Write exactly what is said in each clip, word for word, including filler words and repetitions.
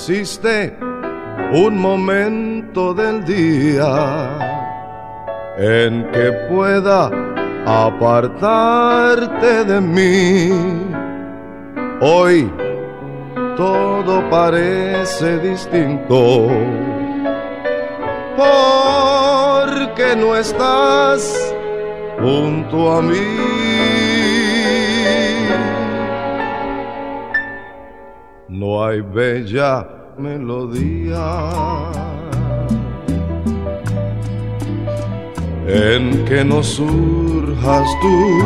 existe un momento del día en que pueda apartarte de mí. Hoy todo parece distinto porque no estás junto a mí. No hay bella melodía en que no surjas tú,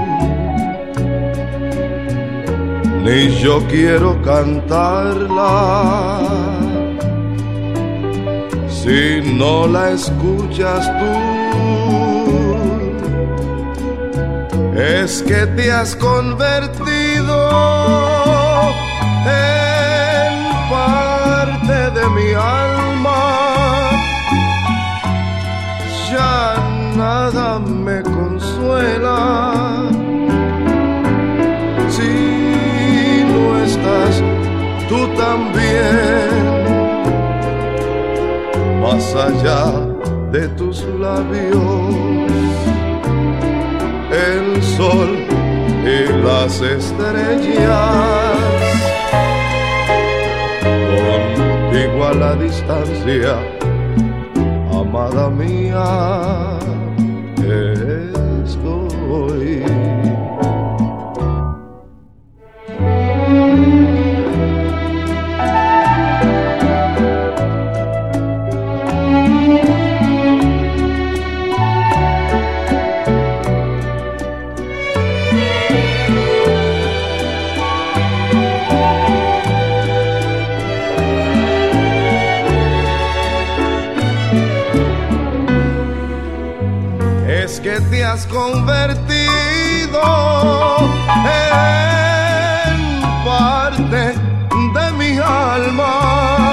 ni yo quiero cantarla si no la escuchas tú. Es que te has convertido en parte de mi alma. Ya nada me consuela si no estás tú también. Más allá de tus labios, el sol y las estrellas, contigo a la distancia, amada mía, estoy. Que te has convertido en parte de mi alma.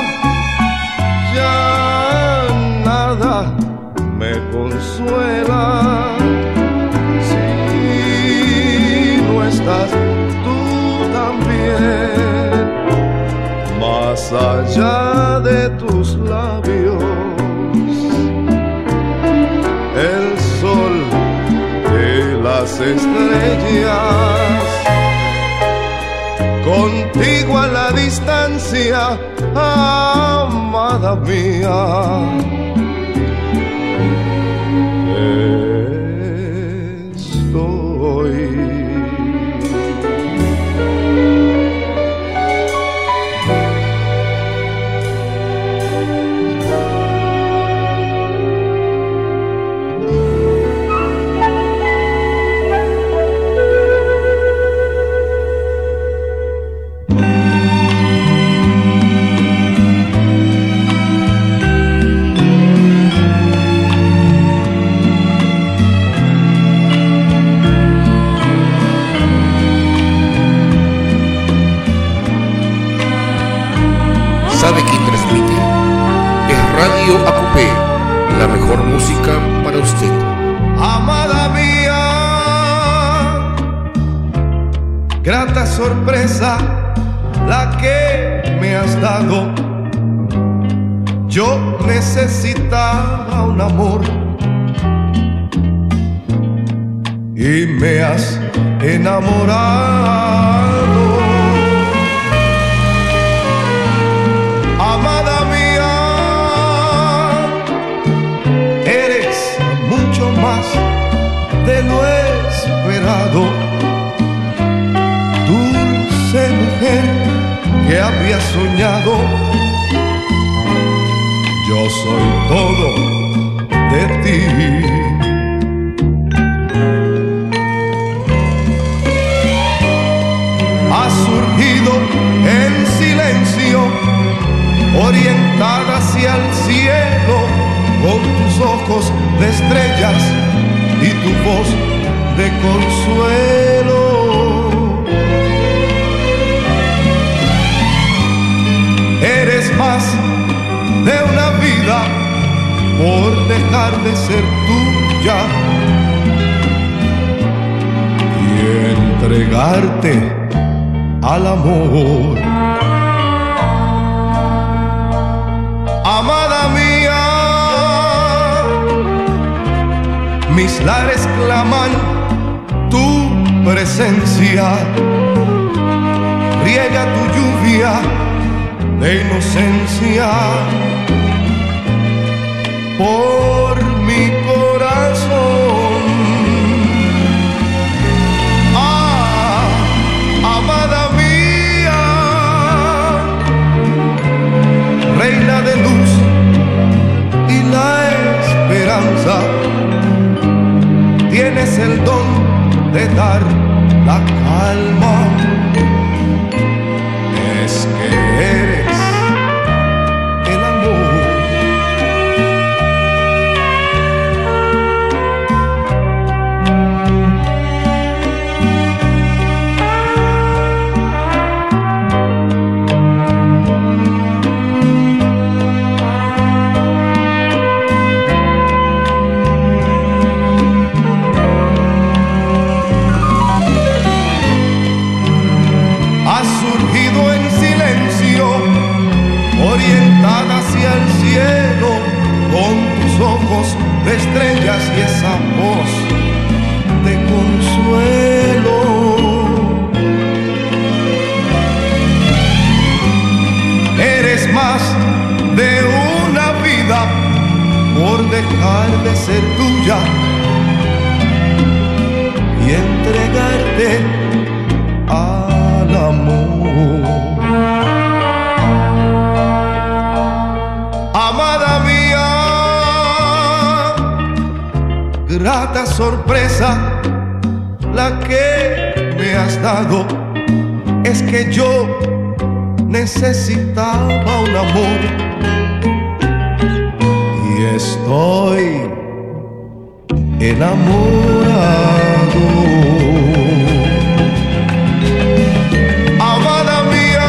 Ya nada me consuela si no estás tú también. Más allá de tus labios, el sol y las estrellas, contigo a la distancia, amada mía, estoy. ¿Sabe quién transmite? Es Radio A Q P, la mejor música para usted. Amada mía, grata sorpresa la que me has dado. Yo necesitaba un amor y me has enamorado. Amada mía, eres mucho más de lo esperado. Dulce mujer que había soñado, yo soy todo de ti. Has surgido en silencio, orientada hacia el cielo, con tus ojos de estrellas y tu voz de consuelo. Eres más de una vida por dejar de ser tuya y entregarte al amor. lares claman tu presencia, riega tu lluvia de inocencia por mi corazón. Ah, amada mía, reina de luz y la esperanza, tienes el don de dar la calma. Es que eres el amor. Orientada hacia el cielo con tus ojos de estrellas y esa voz de consuelo. Eres más de una vida por dejar de ser tuya y entregarte al amor. Amada mía, grata sorpresa la que me has dado. Es que yo necesitaba un amor y estoy enamorado. Amada mía,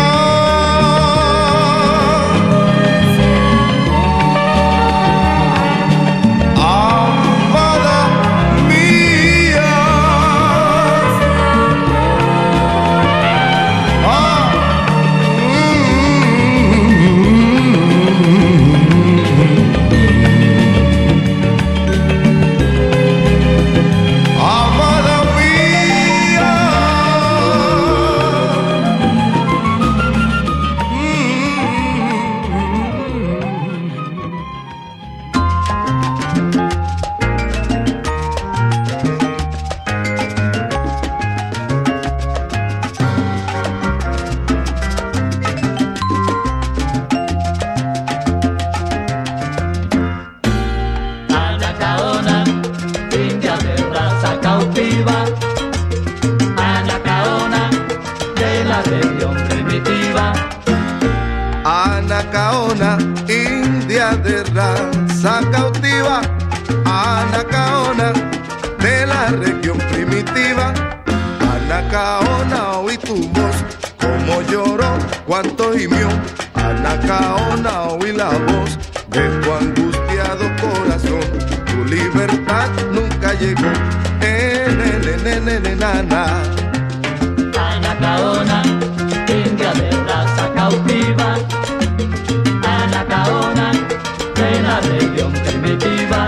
Anacaona, india de raza cautiva, Anacaona de la región primitiva. Anacaona, oí tu voz, como lloró, cuánto gimió. Anacaona, oí la voz de tu angustiado corazón. Tu libertad nunca llegó, enenenenenenana. Anacaona, india de raza cautiva, Anacaona de la región primitiva.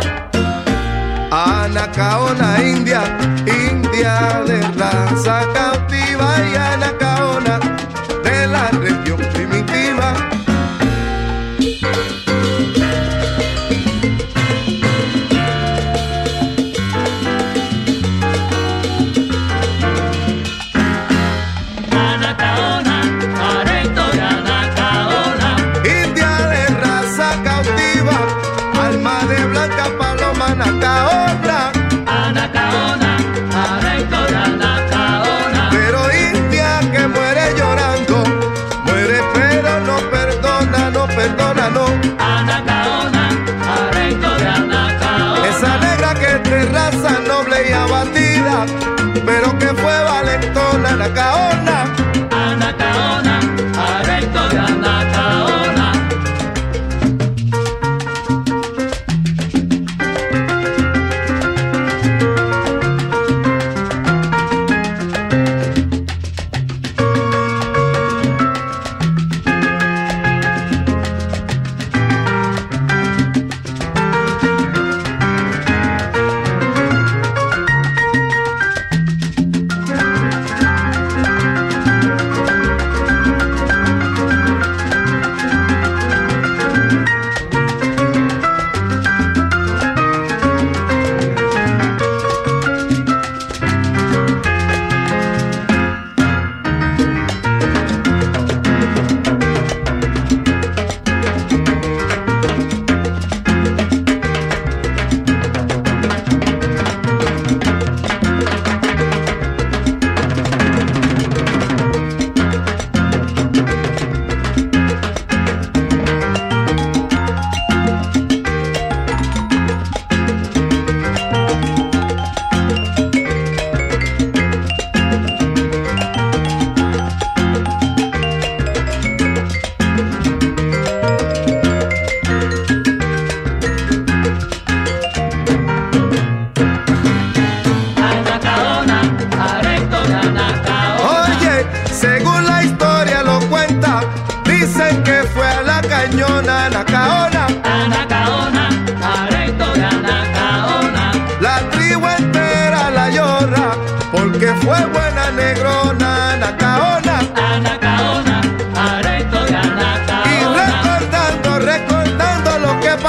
Anacaona, india, india de raza cautiva y Anacaona de la región primitiva. Anacaona, Anacaona, areito de Anacaona. Pero india que muere llorando, muere pero no perdona, no perdona, no. Anacaona, areito de Anacaona. Esa negra que es de raza noble y abatida, pero que fue valentona, Anacaona. Anacaona, areito de Anacaona.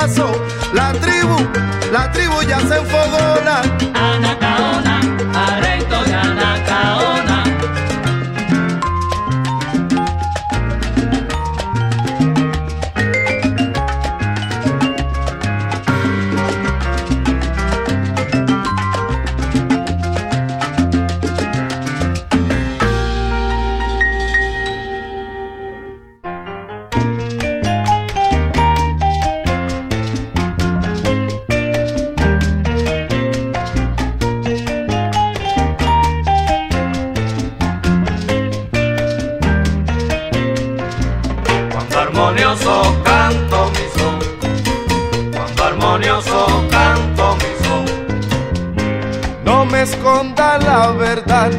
pasó. La tribu, la tribu ya se enfogona. Anacaona, arento de Anacaona. Armonioso canto mi son, cuando armonioso canto mi son. No me esconda la verdad,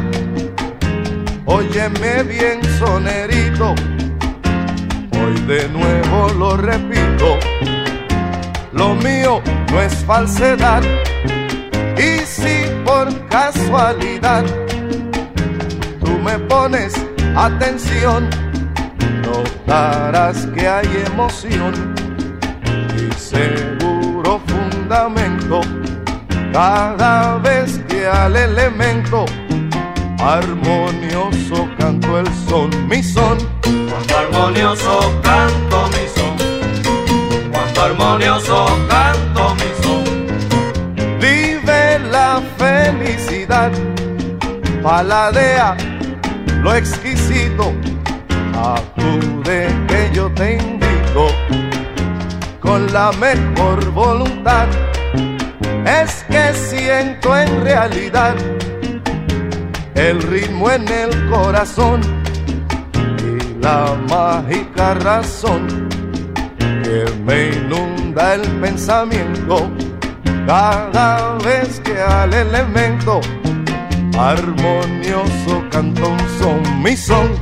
óyeme bien sonerito, hoy de nuevo lo repito, lo mío no es falsedad, y si por casualidad tú me pones atención, notarás que hay emoción y seguro fundamento cada vez que al elemento armonioso canto el son, mi son. Cuando armonioso canto mi son, cuando armonioso canto mi son. Vive la felicidad, paladea lo exquisito, acude que yo te invito con la mejor voluntad. Es que siento en realidad el ritmo en el corazón y la mágica razón que me inunda el pensamiento cada vez que al elemento armonioso canto un son, mi son.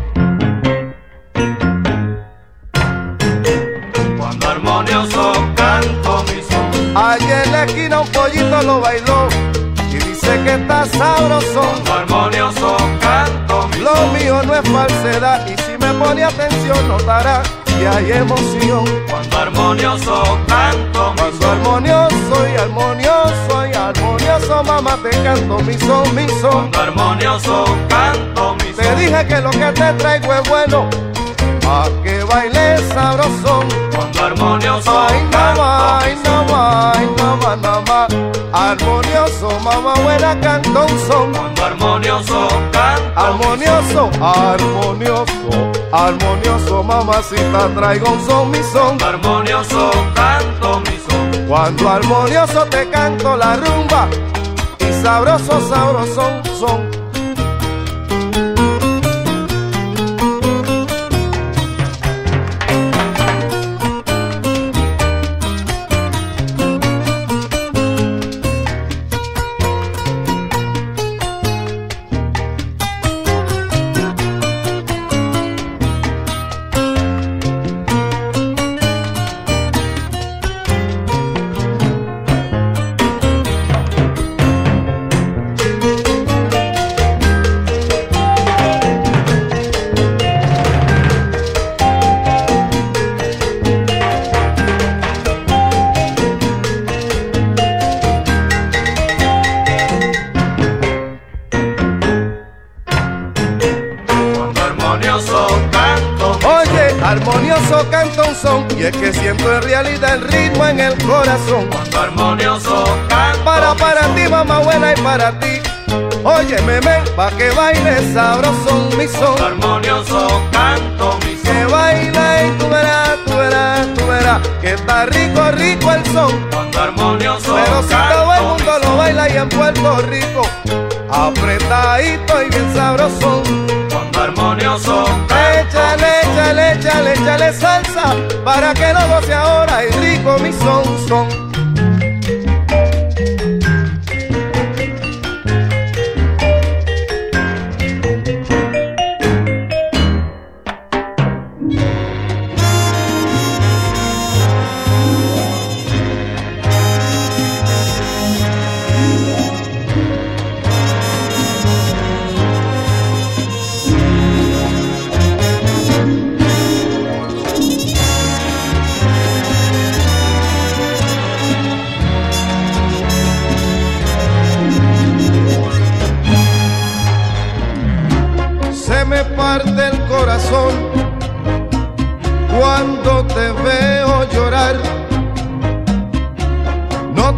Cuando armonioso canto mi son, Allá en la esquina un pollito lo bailó y dice que está sabroso. cuando armonioso canto mi Lo son, mío no es falsedad y si me pone atención notará que hay emoción. cuando armonioso canto mi Cuando son, armonioso y armonioso y armonioso, mamá, te canto mi son, mi son. cuando armonioso canto mi son. Te dije que lo que te traigo es bueno, pa' que bailes sabrosón. Cuando armonioso Ay, no canto más, mi ay, son, no más, ay, no más, no más. Armonioso, mamá buena, canto un son. cuando armonioso canto Armonioso, armonioso, armonioso, mamacita, traigo un son, mi son. mi son, armonioso canto mi son. Cuando armonioso te canto la rumba y sabroso, sabrosón, son. Armonioso canto un son y es que siento en realidad el ritmo en el corazón. Cuando armonioso canto Para, para ti, mamá buena, y para ti. Óyeme, men, pa' que baile sabrosón mi son. Cuando armonioso canto mi Que son. baila y tú verás, tú verás, tú verás que está rico, rico el son. Cuando armonioso Pero si canto todo el mi mundo son. lo baila y en Puerto Rico apretadito y bien sabrosón. Cuando armonioso canto Échale, échale, échale, échale salsa para que lo goce ahora y rico mi son, son.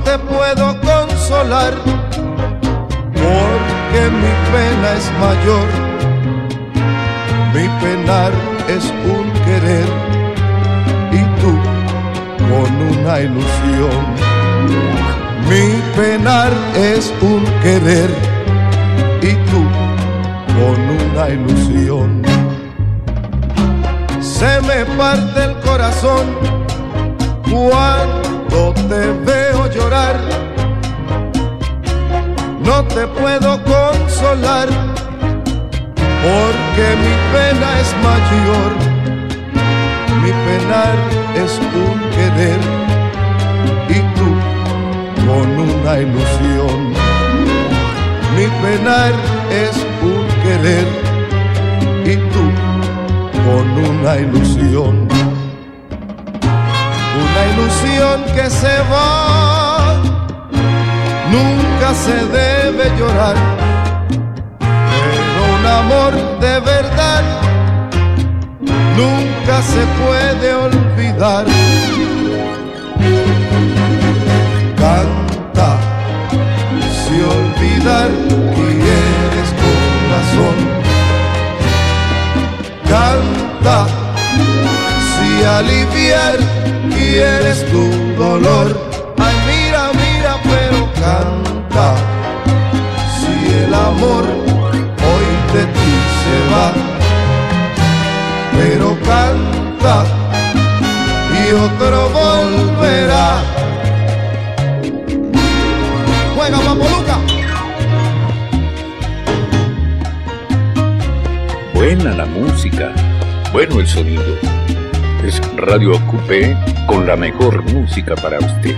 te puedo consolar, porque mi pena es mayor. Mi penar es un querer y tú con una ilusión. Mi penar es un querer y tú con una ilusión. Se me parte el corazón cuando te veo llorar. No te puedo consolar porque mi pena es mayor. Mi penar es un querer y tú con una ilusión. Mi penar es un querer y tú con una ilusión. Una ilusión que se va, nunca se debe llorar, pero un amor de verdad nunca se puede olvidar. Canta, si olvidar quieres corazón. Canta, si aliviar quieres tu dolor. Ay, mira, mira, pero canta, si el amor hoy de ti se va. Pero canta y otro volverá. Juega, Papoluca. Buena la música, bueno el sonido. Es Radio Ocupé con la mejor música para usted.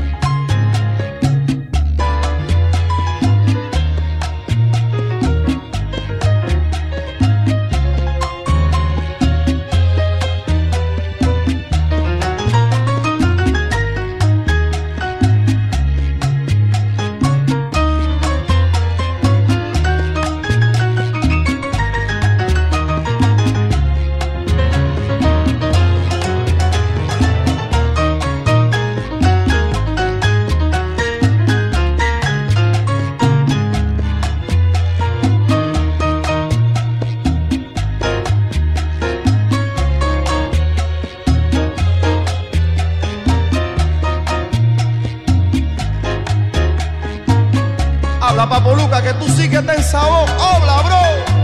Habla, Papoluca, que tú sí que te sabor. Habla, bro.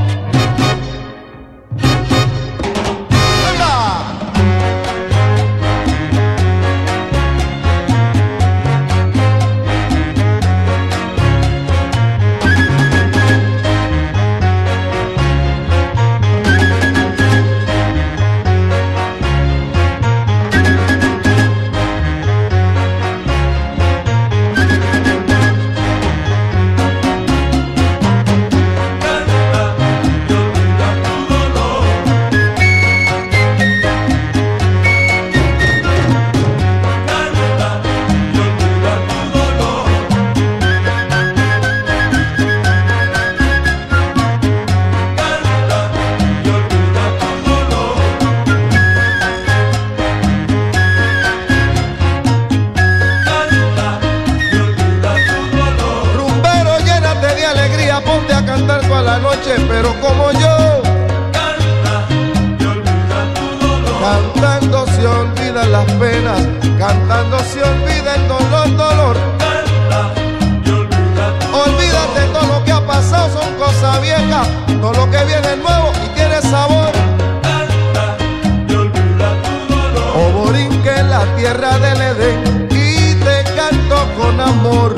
Pero como yo, canta y olvida tu dolor. Cantando se olvidan las penas, cantando se olvida el dolor, dolor. Canta y olvida tu dolor. Olvídate todo lo que ha pasado, son cosas viejas. Todo lo que viene es nuevo y tiene sabor. Canta y olvida tu dolor. Oh, Borinque en la tierra del Edén, y te canto con amor.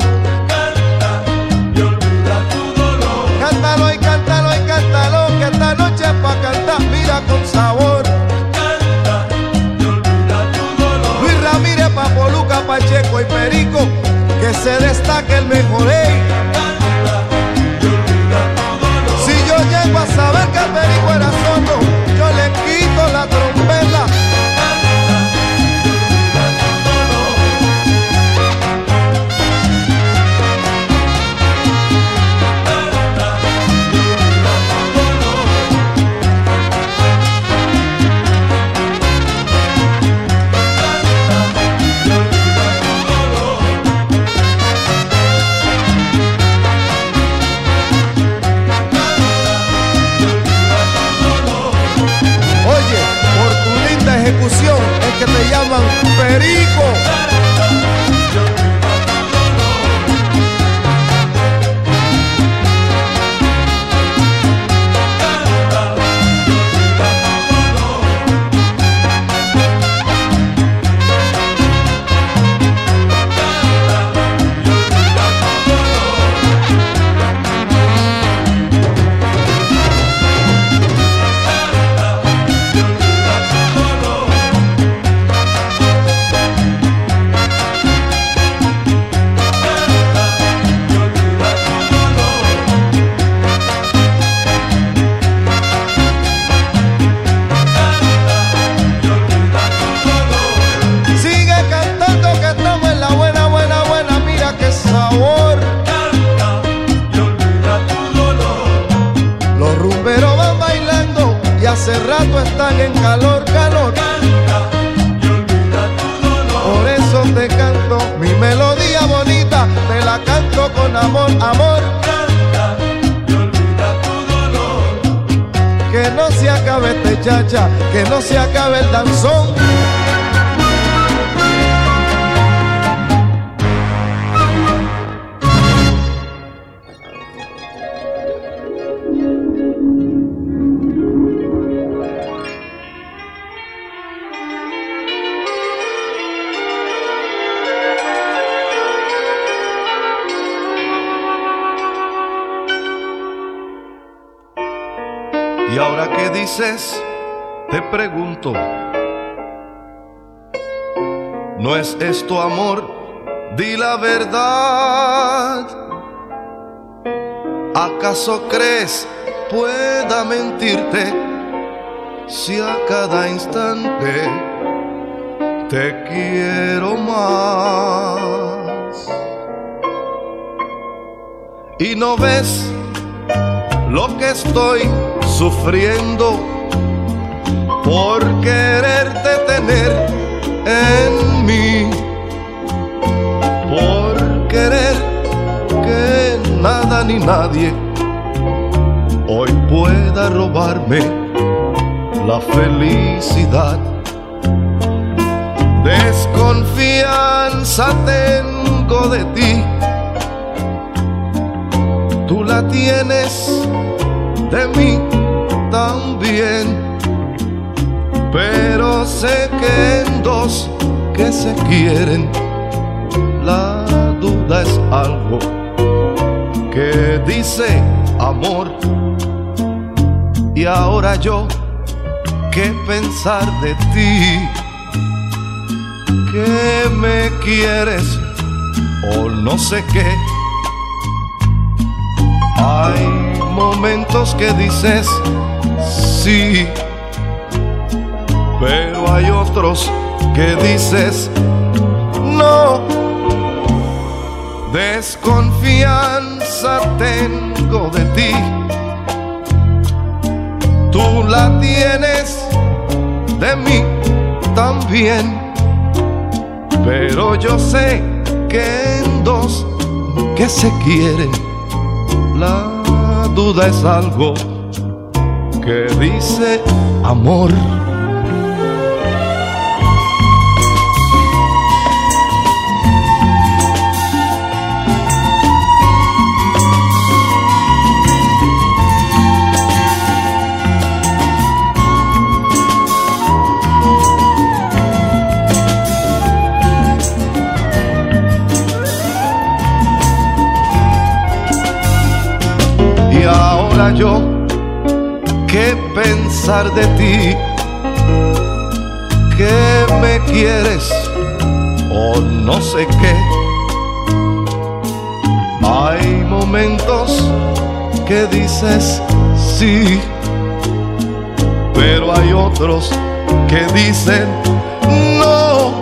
Cántalo y cántalo y cántalo, que esta noche es pa' cantar, mira con sabor. Canta y olvida tu dolor. Luis Ramírez, Papoluca, Pacheco y Perico, que se destaque el mejor, ey. Canta y olvida tu dolor. Si yo llego a saber que el Perico era sordo, yo le quito la trompeta. en calor, calor. Canta y olvida tu dolor. Por eso te canto mi melodía bonita, te la canto con amor, amor. Canta y olvida tu dolor. Que no se acabe este chacha, que no se acabe el danzón. Y ahora que dices, te pregunto, ¿no es esto amor? Di la verdad. ¿Acaso crees pueda mentirte si a cada instante te quiero más? Y no ves lo que estoy sufriendo por quererte tener en mí, por querer que nada ni nadie hoy pueda robarme la felicidad. Desconfianza tengo de ti, tú la tienes de mí también, pero sé que en dos que se quieren la duda es algo que dice amor. Y ahora yo, ¿qué pensar de ti? Que me quieres o no sé qué. Hay momentos que dices sí, pero hay otros que dices no. Desconfianza tengo de ti, tú la tienes de mí también, pero yo sé que en dos que se quieren la duda es algo que dice amor. Y ahora yo, ¿qué pensar de ti? Que me quieres o no sé qué. Hay momentos que dices sí, pero hay otros que dicen no.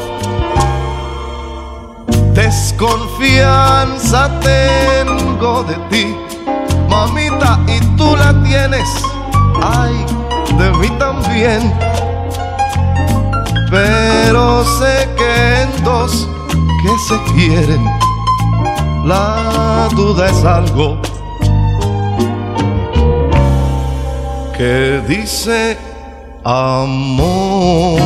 Desconfianza tengo de ti, mamita, y tú la tienes, ay, de mí también, pero sé que en dos que se quieren la duda es algo que dice amor.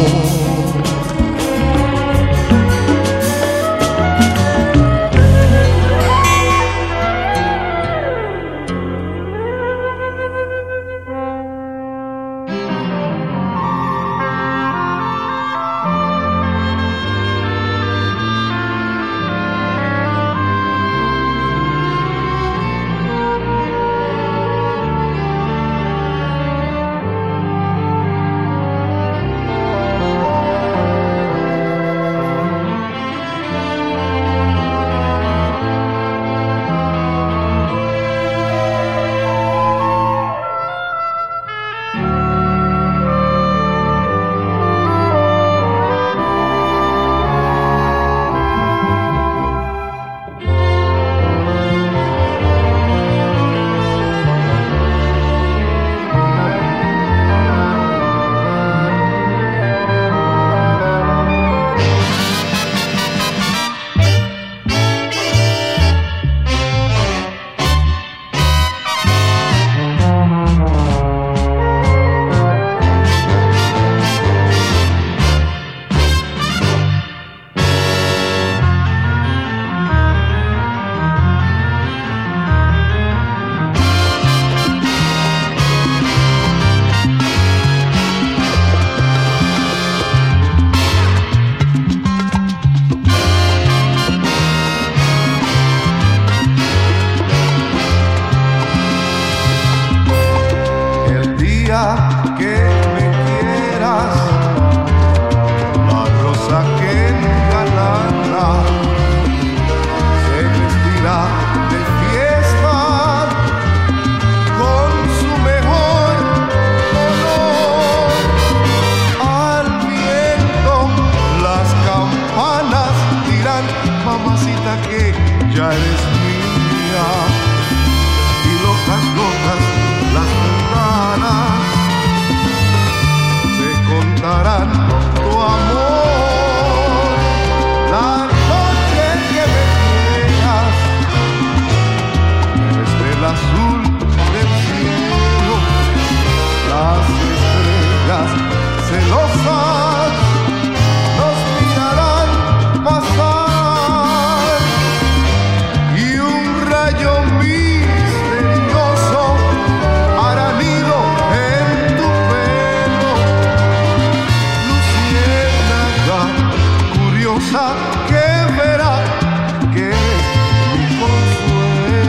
piensa que verá que es mi consuelo.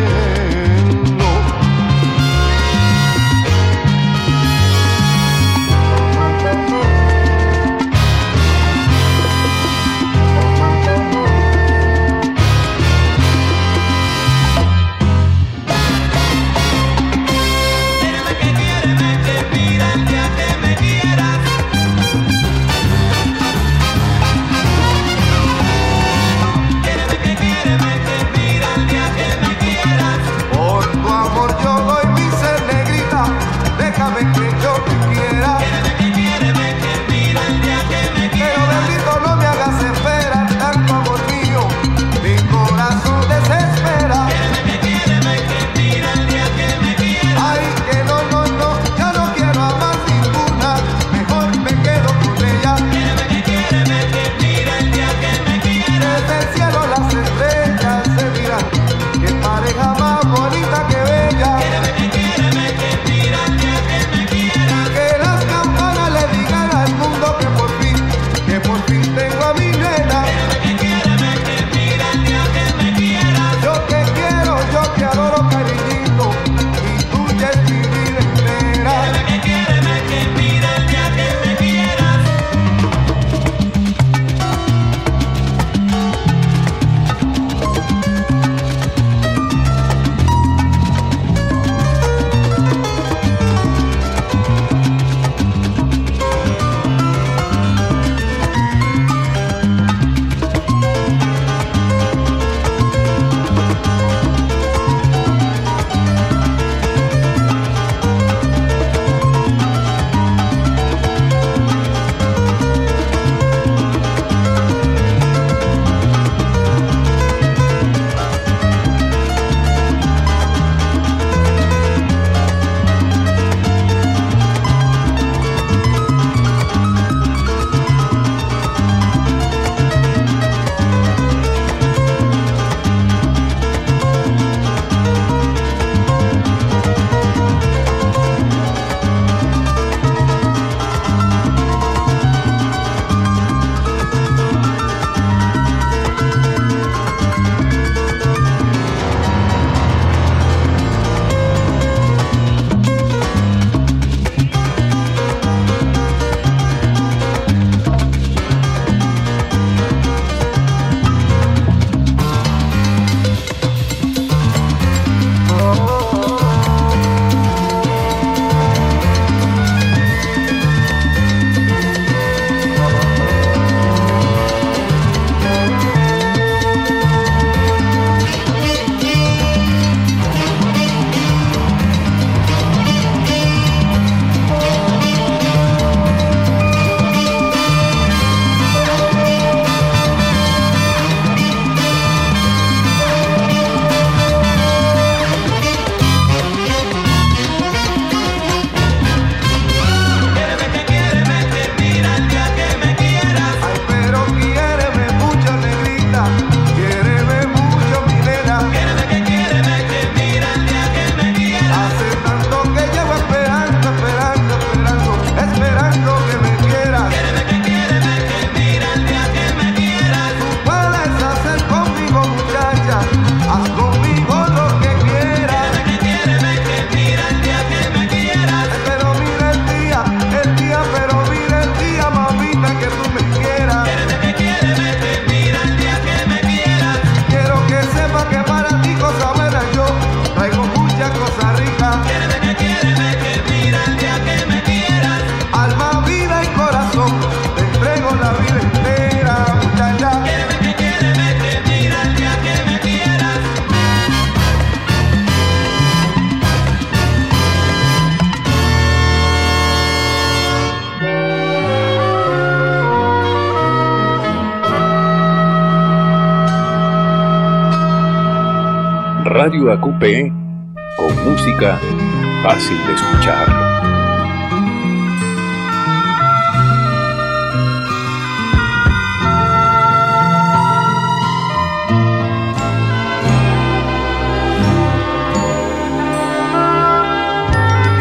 Radio A Q P, con música fácil de escuchar.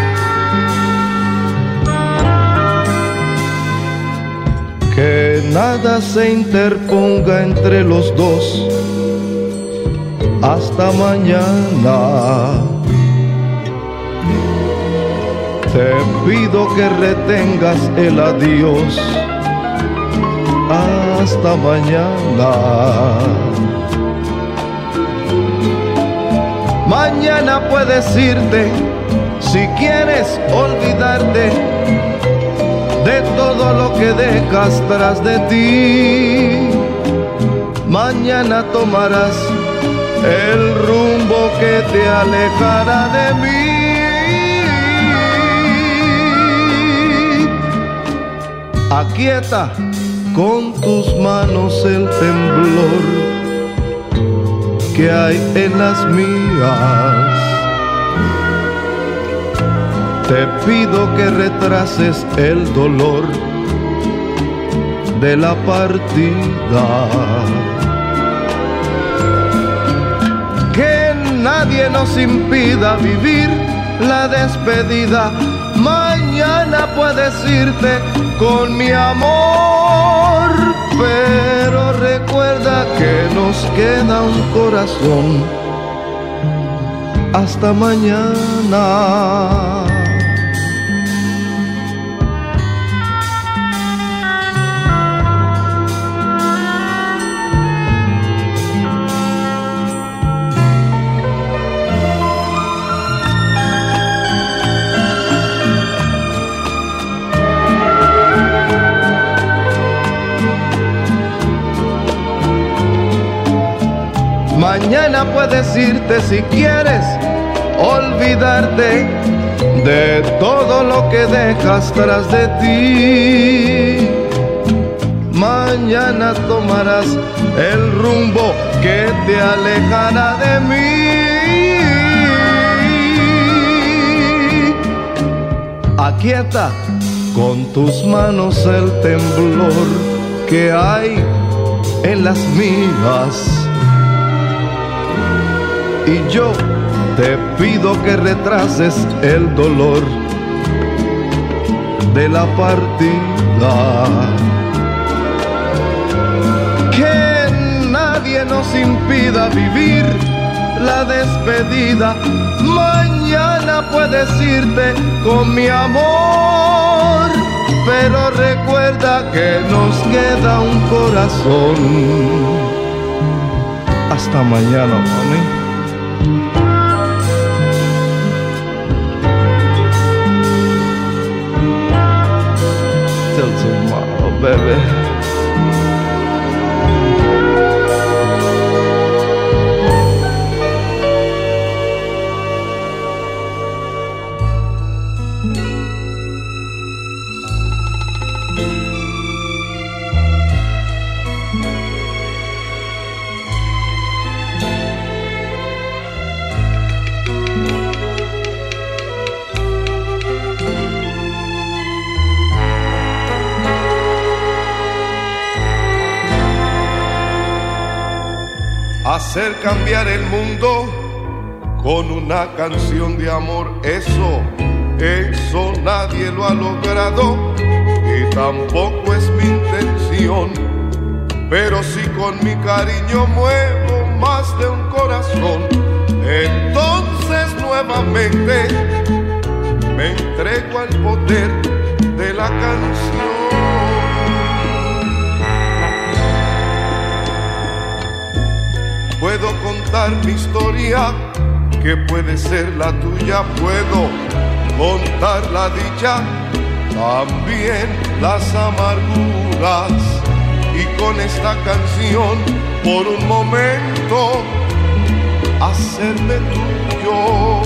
Que nadie nada se interponga entre los dos. Hasta mañana. Te pido que retengas el adiós. Hasta mañana. Mañana puedes irte si quieres olvidarte de todo lo que dejas tras de ti. Mañana tomarás el rumbo que te alejará de mí. Aquieta con tus manos el temblor que hay en las mías. Te pido que retrases el dolor de la partida. Que nadie nos impida vivir la despedida. Mañana puedes irte con mi amor, pero recuerda que nos queda un corazón. Hasta mañana. Mañana puedes irte si quieres olvidarte de todo lo que dejas tras de ti. Mañana tomarás el rumbo que te alejará de mí. Aquieta con tus manos el temblor que hay en las mías. Y yo te pido que retrases el dolor de la partida. Que nadie nos impida vivir la despedida. Mañana puedes irte con mi amor, pero recuerda que nos queda un corazón. Hasta mañana, mami. Till tomorrow, baby. Hacer cambiar el mundo con una canción de amor, eso, eso nadie lo ha logrado y tampoco es mi intención. Pero si con mi cariño muevo más de un corazón, entonces nuevamente me entrego al poder de la canción. Puedo contar mi historia, que puede ser la tuya. Puedo contar la dicha, también las amarguras. Y con esta canción, por un momento, hacerme tuyo.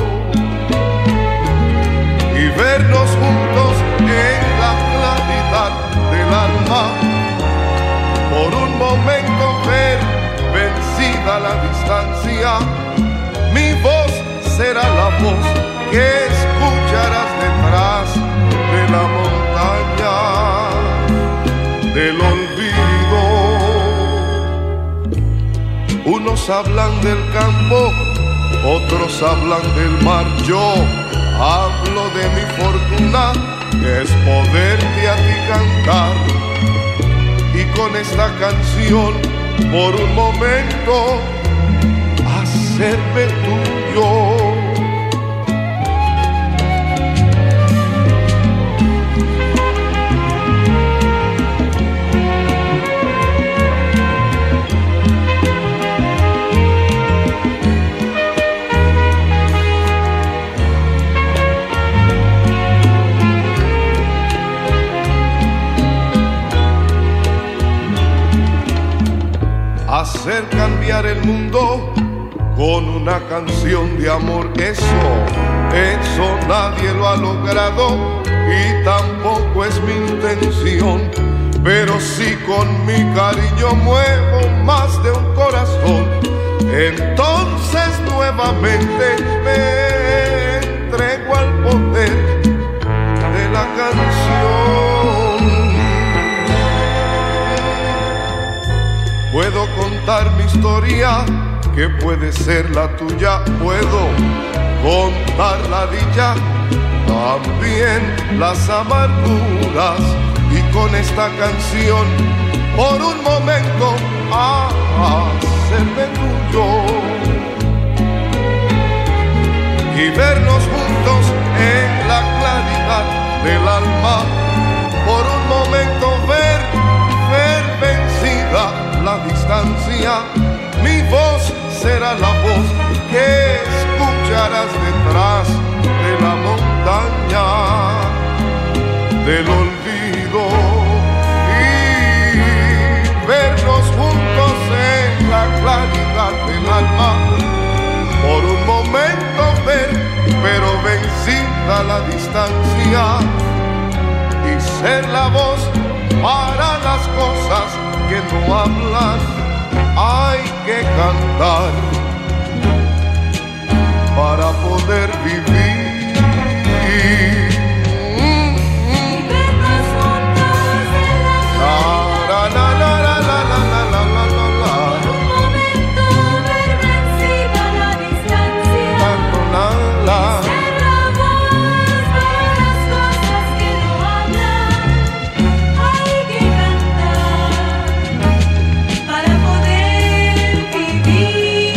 Y vernos juntos en la claridad del alma. Por un momento ver vencida la distancia, mi voz será la voz que escucharás detrás de la montaña del olvido. Unos hablan del campo, otros hablan del mar. Yo hablo de mi fortuna, que es poderte a ti cantar. Y y con esta canción por un momento hacerme tuyo. Hacer cambiar el mundo con una canción de amor, eso, eso nadie lo ha logrado y tampoco es mi intención. Pero si con mi cariño muevo más de un corazón, entonces nuevamente me entrego al poder de la canción. Puedo contar mi historia, que puede ser la tuya. Puedo contar la dicha, también las amarguras. Y con esta canción, por un momento, hacerme tuyo. Y vernos juntos en la claridad del alma. Por un momento ver, ver vencida la distancia, mi voz será la voz que escucharás detrás de la montaña del olvido. Y vernos juntos en la claridad del alma, por un momento ver, pero vencida la distancia, y ser la voz para las cosas que no hablan, hay que cantar para poder vivir. Y vernos juntos en la la la la la la la la la la la. Por un momento ver vencida la distancia, La la la. ser la voz para las cosas que no hablan, hay que cantar para poder vivir.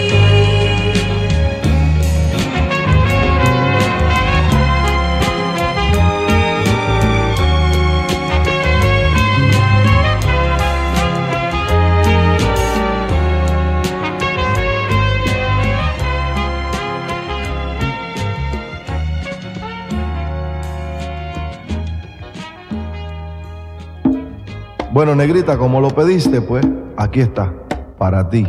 Bueno, negrita, como lo pediste, pues aquí está, para ti.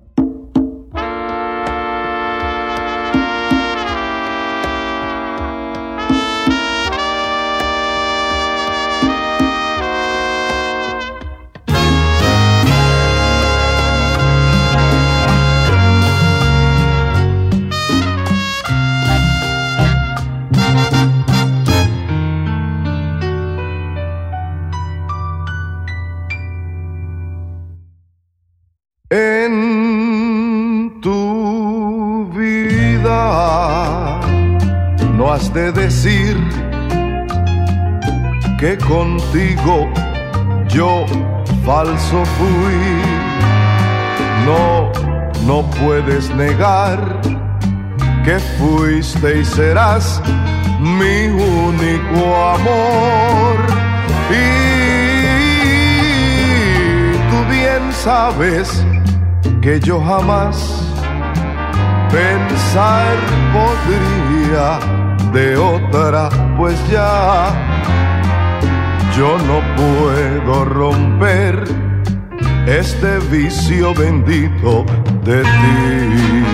En tu vida no has de decir que contigo yo falso fui. No, no puedes negar que fuiste y serás mi único amor. Y tú bien sabes que yo jamás pensar podría de otra, pues ya yo no puedo romper este vicio bendito de ti.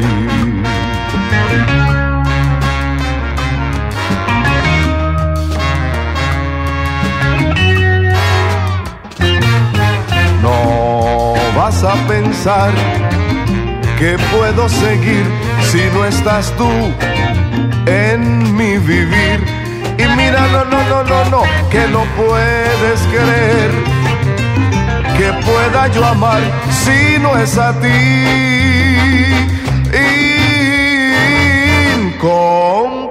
No vas a pensar que puedo seguir si no estás tú en mi vivir. Y mira, no, no, no, no, no, que no puedes creer que pueda yo amar si no es a ti.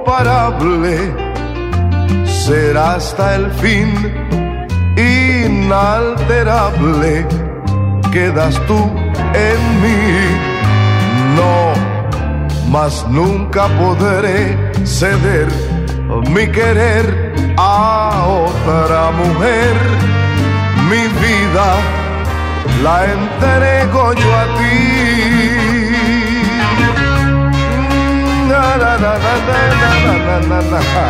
Incomparable será hasta el fin, inalterable quedas tú en mí. No, mas nunca podré ceder mi querer a otra mujer. Mi vida la entrego yo a ti. Na, na, na, na, na, na, na, na, na.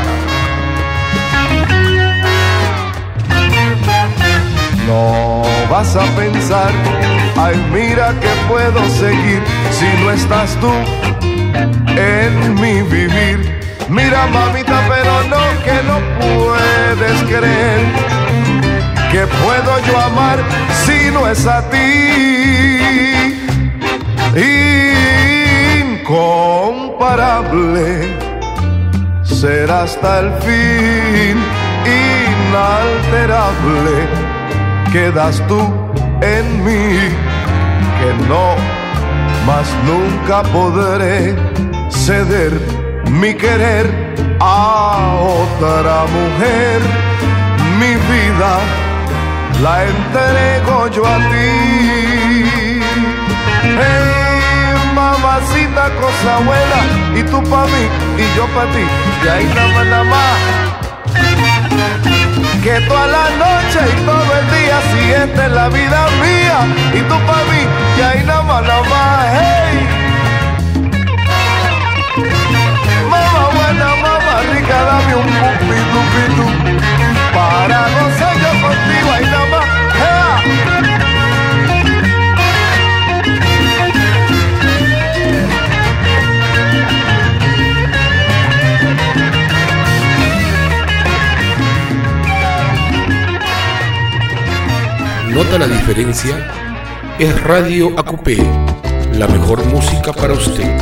No vas a pensar, ay mira que puedo seguir si no estás tú en mi vivir. Mira mamita, pero no, que no puedes creer que puedo yo amar si no es a ti. Incomparable será hasta el fin, inalterable quedas tú en mí, que no, mas nunca podré ceder mi querer a otra mujer. Mi vida la entrego yo a ti. Hey, mamacita, cosa buena, y tú pa' mí y yo pa' ti, y ahí nada más, nada más. Que toda la noche y todo el día, si esta es la vida mía, y tú pa' mí, y ahí nada más, nada más, hey. Mamá buena, mamá rica, dame un pupito, pito, para gozar yo contigo, ahí nada más, hey. ¿Nota la diferencia? Es Radio A Q P, la mejor música para usted.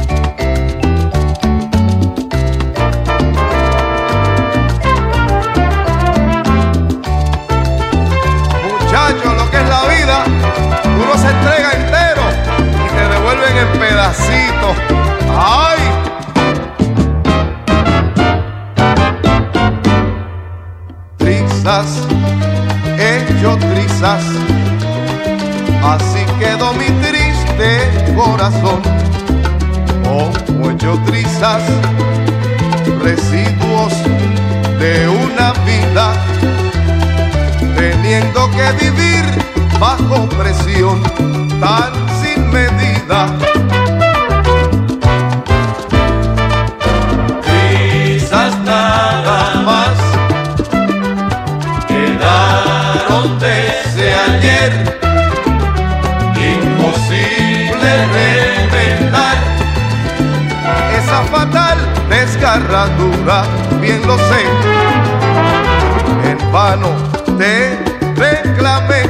Muchachos, lo que es la vida, uno se entrega entero y te devuelven en pedacitos. ¡Ay! Trizas, hecho trizas, así quedó mi triste corazón. Como hecho trizas, residuos de una vida, teniendo que vivir bajo presión tan sin medida. Trizas nada más quedaron desde ayer, imposible remendar Esa fatal desgarradura, bien lo sé, en vano te reclamé,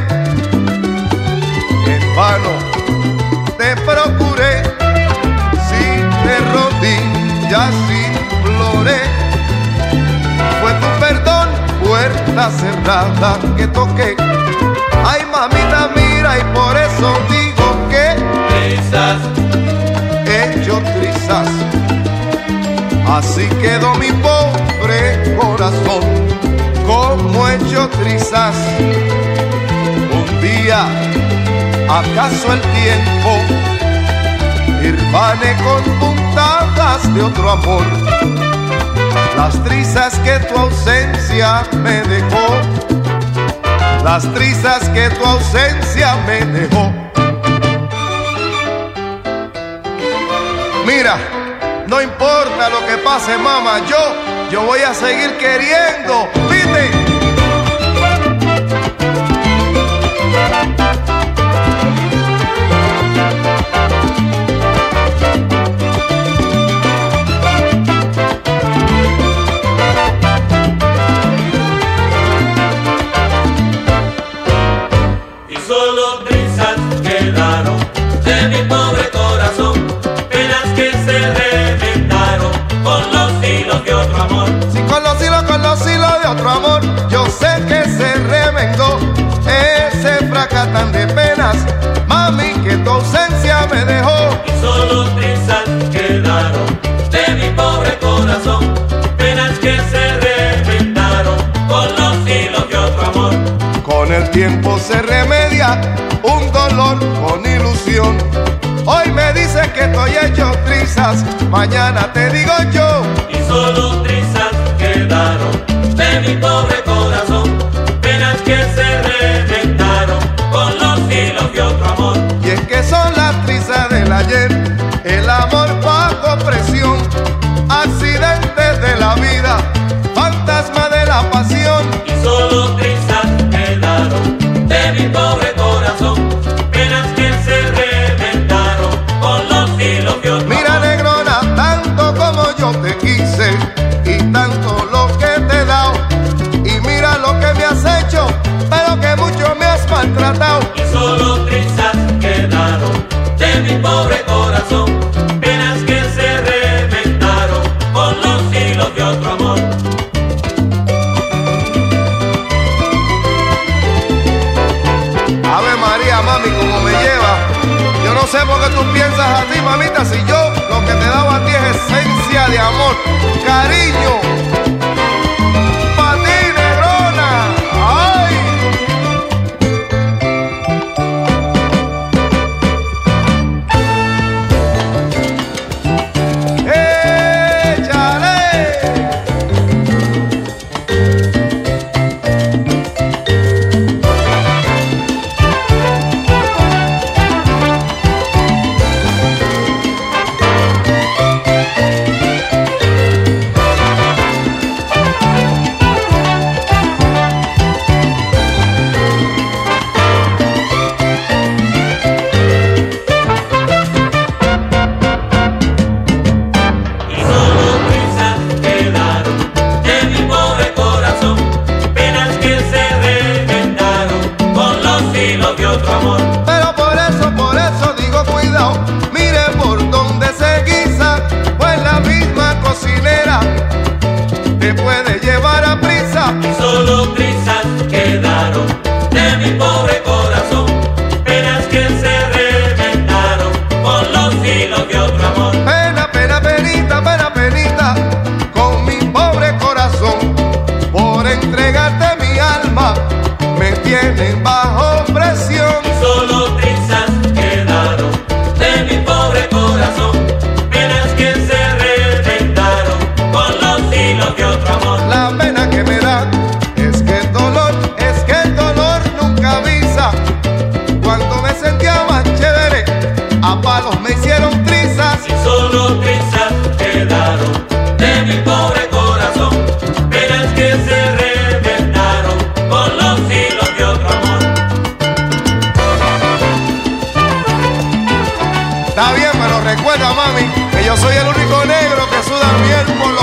en vano te procuré, si de rodillas imploré, fue tu perdón, puerta cerrada que toqué. Ay mamita mira, y por eso digo que trizas, hecho trizas, así quedó mi pobre corazón, como hecho trizas. Un día, acaso el tiempo irvane con puntadas de otro amor las trizas que tu ausencia me dejó, las trizas que tu ausencia me dejó. Mira, no importa lo que pase, mamá, yo, yo voy a seguir queriendo, ¿viste? y solo trizas quedaron de mi pobre corazón, penas que se remendaron con los hilos de otro amor. Sí, con los hilos, con los hilos de otro amor. tiempo se remedia un dolor con ilusión. Hoy me dices que estoy hecho trizas, mañana te digo yo. Y solo trizas quedaron de mi pobre corazón, penas que se reventaron con los hilos de otro amor. Y es que son las trizas del ayer, el amor bajo presión, accidentes de la vida, fantasma de la pasión. Y solo trizas quedaron de mi pobre corazón, penas que se reventaron con los hilos de otro Mira, amor. negrona, tanto como yo te quise y tanto lo que te he dado, y mira lo que me has hecho, pero que mucho me has maltratado. Y solo trizas quedaron de mi pobre corazón, penas que se reventaron con los hilos de otro amor. Ave María, mami, como me lleva. Yo no sé por qué tú piensas así, mamita, si yo lo que te daba a ti es esencia de amor, cariño. Pa' ti, negrona. Ay. Échale. Y solo trizas quedaron de mi pobre corazón, penas que se reventaron con los hilos de otro amor. Pero por eso, por eso digo cuidado, mire por donde se guisa, pues la misma cocinera te puede llevar a prisa. Y solo trizas quedaron de mi pobre corazón, penas que se reventaron con los hilos de otro amor. Pena, pena, penita, pena, penita, con mi pobre corazón, por entregarte mi alma, me tienen bajo presión. Y solo trizas quedaron de mi pobre corazón, penas que se reventaron con los hilos de otro amor. La pena que me da es que el dolor, es que el dolor nunca avisa. Cuando me sentía más chévere, a palos me hicieron trizas. Y solo trizas quedaron de mi pobre corazón, penas que se reventaron con los hilos de otro amor. Está bien, pero recuerda, mami, que yo soy el único negro que suda miel por los